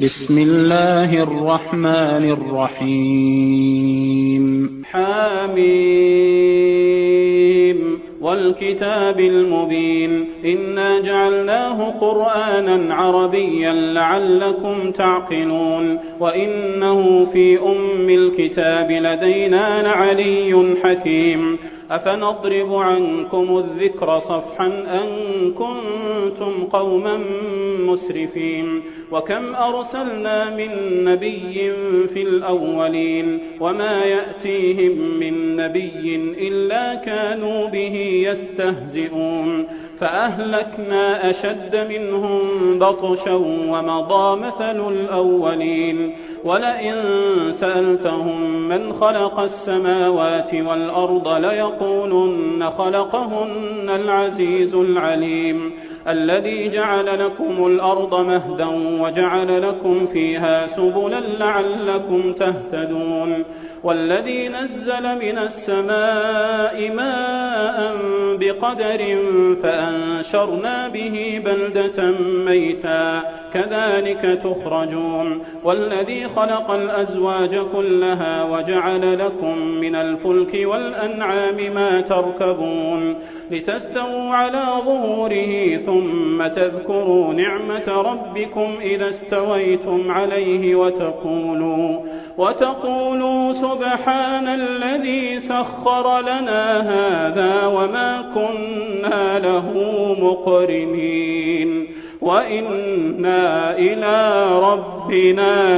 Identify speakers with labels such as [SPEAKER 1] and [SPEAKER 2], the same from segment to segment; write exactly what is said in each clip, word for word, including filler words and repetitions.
[SPEAKER 1] بسم الله الرحمن الرحيم
[SPEAKER 2] حميم والكتاب المبين إنا جعلناه قرآنا عربيا لعلكم تعقلون وإنه في أم الكتاب لدينا لعلي حكيم أفنضرب عنكم الذكر صفحا أن كنتم قوما مسرفين وكم أرسلنا من نبي في الأولين وما يأتيهم من نبي إلا كانوا به يستهزئون فأهلكنا أشد منهم بطشا ومضى مثل الأولين ولئن سألتهم من خلق السماوات والأرض ليقولن خلقهن العزيز العليم الذي جعل لكم الأرض مهدا وجعل لكم فيها سبلا لعلكم تهتدون والذي نزل من السماء ماء بقدر فأنشرنا به بلدة ميتا كذلك تخرجون والذي خلق الأزواج كلها وجعل لكم من الفلك والأنعام ما تركبون لتستووا على ظهوره ثم تذكروا نعمة ربكم إذا استويتم عليه وتقولوا وتقولوا سبحان الذي سخر لنا هذا وما كنا له مقرنين وإنا إلى ربنا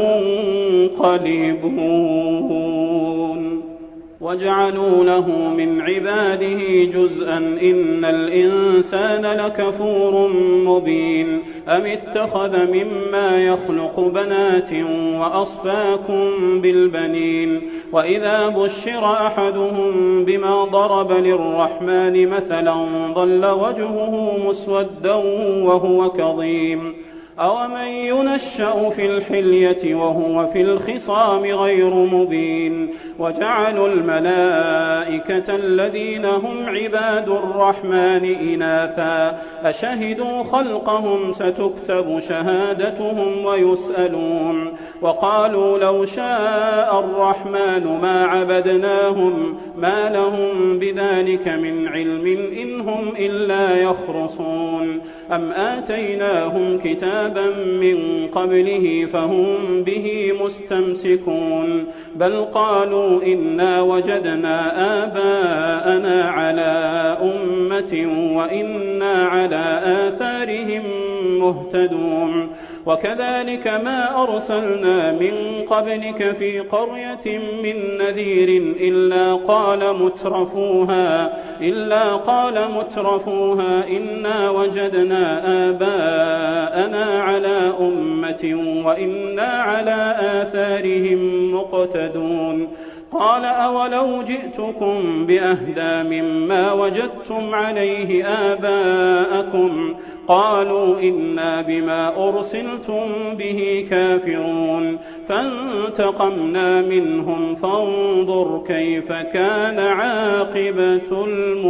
[SPEAKER 2] لمنقلبون وجعلوا له من عباده جزءا إن الإنسان لكفور مبين أم اتخذ مما يخلق بنات وأصفاكم بالبنين وإذا بشر أحدهم بما ضرب للرحمن مثلا ظل وجهه مسودا وهو كظيم أومن ينشأ في الحلية وهو في الخصام غير مبين وجعلوا الملائكة الذين هم عباد الرحمن إناثا أشهدوا خلقهم ستكتب شهادتهم ويسألون وقالوا لو شاء الرحمن ما عبدناهم ما لهم بذلك من علم إن هم إلا يخرصون أم آتيناهم كتابا من قبله فهم به مستمسكون بل قالوا إنا وجدنا آباءنا على أمة وإنا على آثارهم مهتدون وكذلك ما أرسلنا من قبلك في قرية من نذير إلا قال مترفوها إلا قال مترفوها إنا وجدنا آباءنا على أمة وإنا على آثارهم مقتدون قال أولو جئتكم بأهدى مما وجدتم عليه آباءكم قالوا إنا بما أرسلتم به كافرون فانتقمنا منهم فانظر كيف كان عاقبة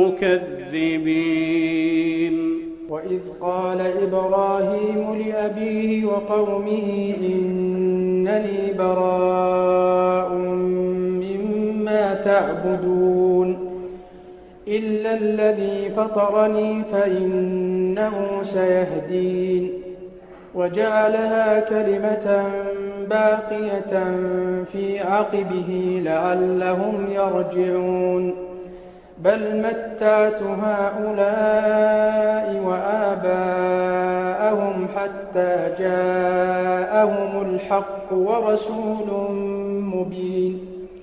[SPEAKER 2] المكذبين
[SPEAKER 3] وإذ قال إبراهيم لأبيه وقومه إنني براء مما تعبدون إلا الذي فطرني فإنه سيهدين وجعلها كلمة باقية في عقبه لعلهم يرجعون بل متعت هؤلاء وآباءهم حتى جاءهم الحق ورسول مبين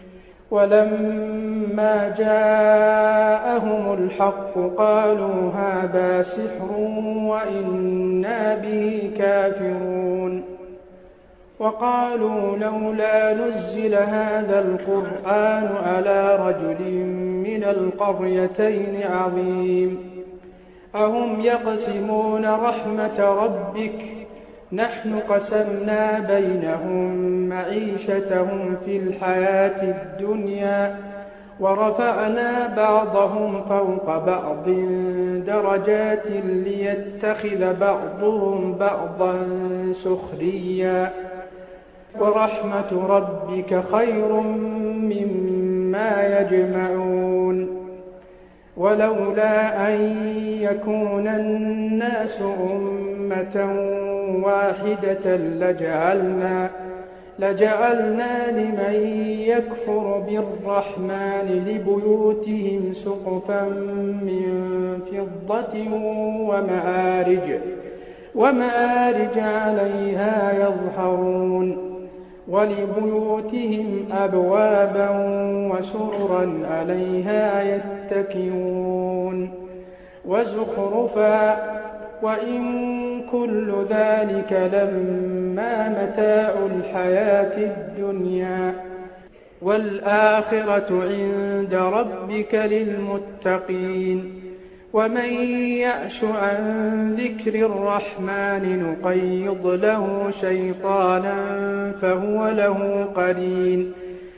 [SPEAKER 3] ولما جاءهم الحق قالوا هذا سحر وإنا به كافرون وقالوا لولا نزل هذا القرآن على رجل من القريتين عظيم أهم يقسمون رحمة ربك نحن قسمنا بينهم معيشتهم في الحياة الدنيا ورفعنا بعضهم فوق بعض درجات ليتخذ بعضهم بعضا سخريا ورحمة ربك خير مما يجمعون ولولا أن يكون الناس أمة واحدة لجعلنا لجعلنا لمن يكفر بالرحمن لبيوتهم سقفا من فضة ومعارج ومعارج عليها يظهرون ولبيوتهم أبوابا وسررا عليها يتكئون وزخرفا وإن كل ذلك لما متاع الحياة الدنيا والآخرة عند ربك للمتقين ومن يعش عن ذكر الرحمن نقيض له شيطانا فهو له قرين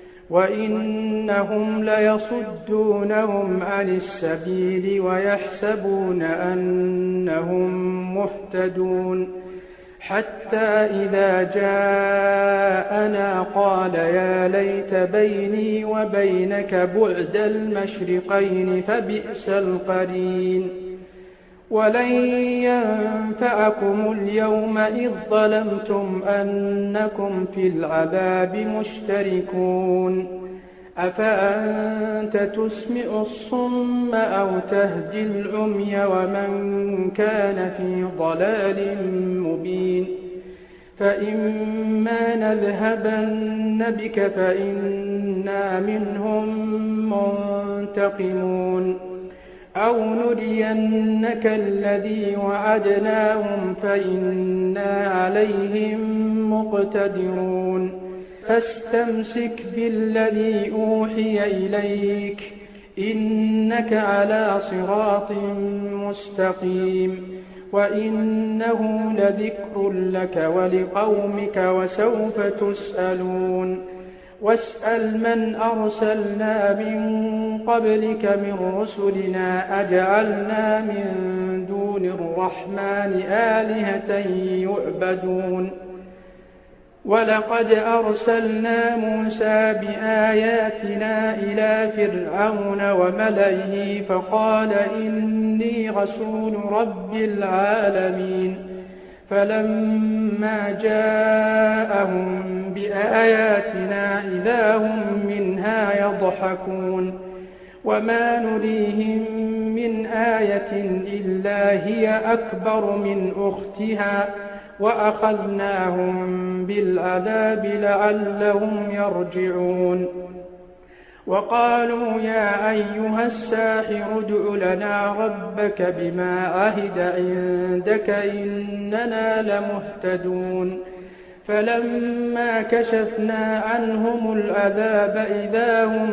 [SPEAKER 3] وإنهم ليصدونهم عن السبيل ويحسبون أنهم مهتدون حتى إذا جاءنا قال يا ليت بيني وبينك بعد المشرقين فبئس القرين ولن ينفعكم اليوم إذ ظلمتم أنكم في العذاب مشتركون أفأنت تسمع الصم أو تهدي العمي ومن كان في ضلال مبين فإما نذهبن بك فإنا منهم منتقمون أو نرينك الذي وعدناهم فإنا عليهم مقتدرون فاستمسك بالذي أوحي إليك إنك على صراط مستقيم وإنه لذكر لك ولقومك وسوف تسألون واسأل من أرسلنا من قبلك من رسلنا أجعلنا من دون الرحمن آلهة يعبدون ولقد أرسلنا موسى بآياتنا إلى فرعون وملئه فقال إني رسول رب العالمين فلما جاءهم بآياتنا إذا هم منها يضحكون وما نريهم من آية إلا هي أكبر من أختها وأخذناهم بالعذاب لعلهم يرجعون وقالوا يا أيها الساحر ادع لنا ربك بما عهد عندك إننا لمهتدون فلما كشفنا عنهم العذاب إذا هم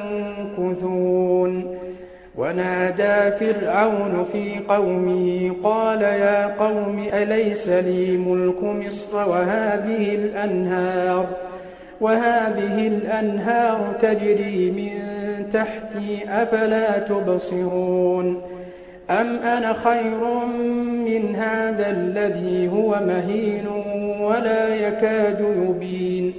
[SPEAKER 3] ينكثون ونادى فرعون في قومه قال يا قوم أليس لي ملك مصر وهذه الأنهار وهذه الأنهار تجري من تحتي أفلا تبصرون أم أنا خير من هذا الذي هو مهين ولا يكاد يبين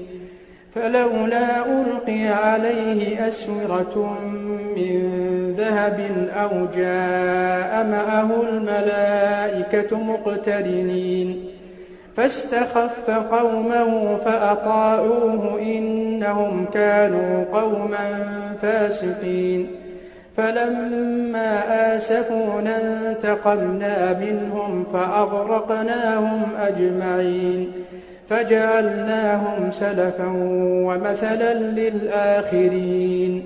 [SPEAKER 3] فلولا ألقي عليه أسورة من ذهب أو جاء معه الملائكة مقترنين فاستخف قومه فأطاعوه إنهم كانوا قوما فاسقين فلما آسفونا انتقمنا منهم فأغرقناهم أجمعين فجعلناهم سلفا ومثلا للآخرين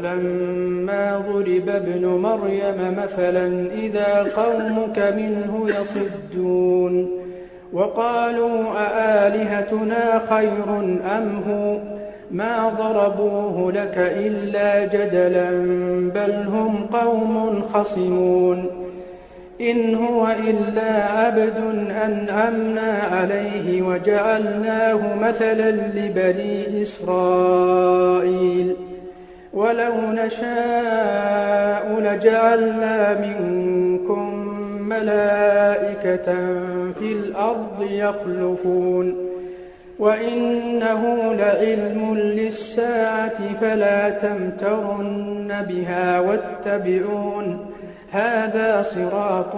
[SPEAKER 3] ولما ضرب ابن مريم مثلا إذا قومك منه يصدون وقالوا أآلهتنا خير أم هو ما ضربوه لك إلا جدلا بل هم قوم خصمون إن هو إلا عبد أنعمنا عليه وجعلناه مثلا لبني إسرائيل ولو نشاء لجعلنا منكم ملائكة في الأرض يخلفون وإنه لعلم للساعة فلا تمترن بها واتبعون هذا صراط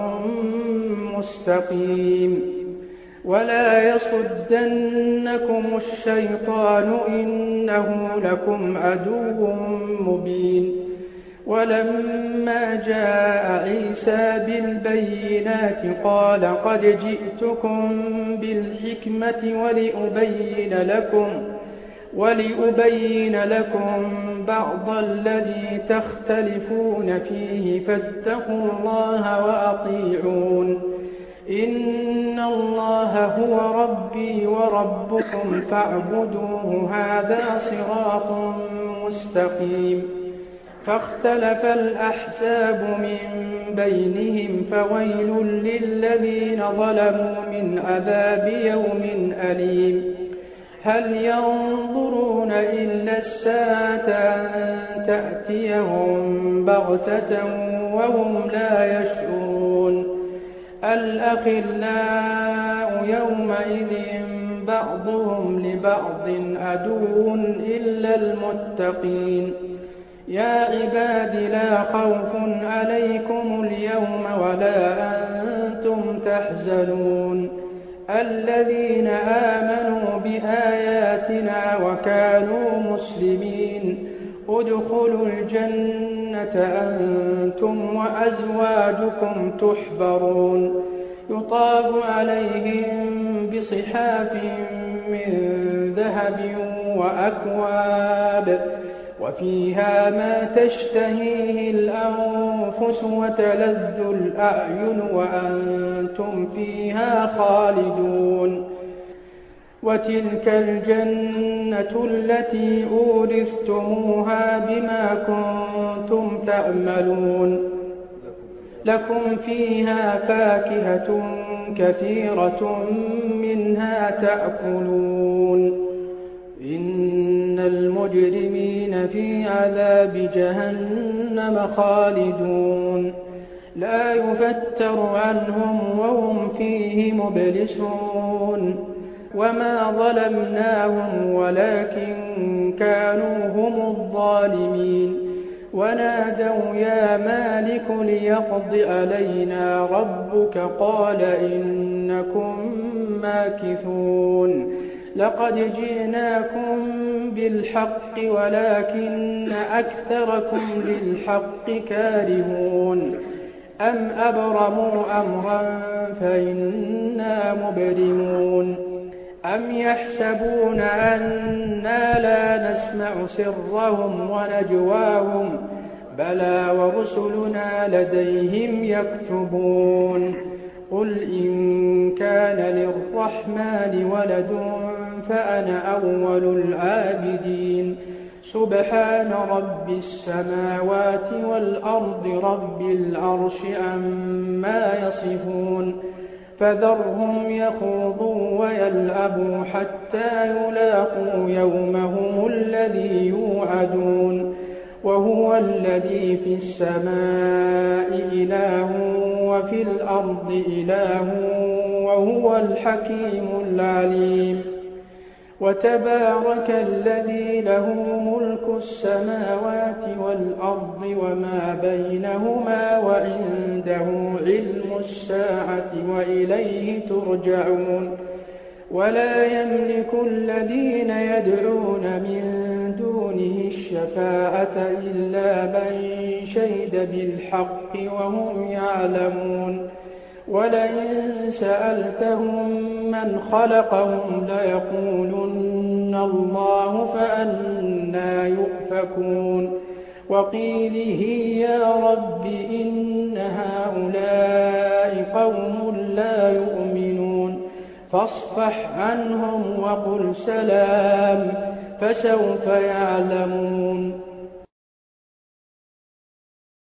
[SPEAKER 3] مستقيم ولا يصدنكم الشيطان إنه لكم عدو مبين ولما جاء عيسى بالبينات قال قد جئتكم بالحكمة ولأبين لكم ولأبين لكم بعض الذي تختلفون فيه فاتقوا الله وأطيعون إن الله هو ربي وربكم فاعبدوه هذا صراط مستقيم فاختلف الأحزاب من بينهم فويل للذين ظلموا من عذاب يوم أليم هل ينظرون إلا الساعة أن تأتيهم بغتة وهم لا يشعرون الأخلاء يومئذ بعضهم لبعض عدو إلا المتقين يا عباد لا خوف عليكم اليوم ولا أنتم تحزنون الذين آمنوا بآياتنا وكانوا مسلمين ادخلوا الجنة أنتم وأزواجكم تحبرون يطاف عليهم بصحاف من ذهب وأكواب وفيها ما تشتهيه الأنفس وتلذ الأعين وأنتم فيها خالدون وتلك الجنة التي أورثتموها بما كنتم تعملون لكم فيها فاكهة كثيرة منها تأكلون إن المجرمين في عذاب جهنم خالدون لا يفتر عنهم وهم فيه مبلسون وما ظلمناهم ولكن كانوا هم الظالمين ونادوا يا مالك ليقض علينا ربك قال إنكم ماكثون لقد جئناكم بالحق ولكن أكثركم للحق كارهون أم أبرموا أمرا فإنا مبرمون أم يحسبون أنا لا نسمع سرهم ونجواهم بلى ورسلنا لديهم يكتبون قل إن كان للرحمن ولد فأنا أول العابدين سبحان رب السماوات والأرض رب العرش عما يصفون فذرهم يخوضوا ويلعبوا حتى يلاقوا يومهم الذي يوعدون وهو الذي في السماء إله وفي الأرض إله وهو الحكيم العليم وتبارك الذي له ملك السماوات والأرض وما بينهما وعنده علم الساعة وإليه ترجعون ولا يملك الذين يدعون من دونه الشفاعة إلا من شهد بالحق وهم يعلمون ولئن سألتهم من خلقهم ليقولن الله فأنى يؤفكون وقيله يا رب إن هؤلاء قوم لا يؤمنون فاصفح عنهم وقل سلام فسوف يعلمون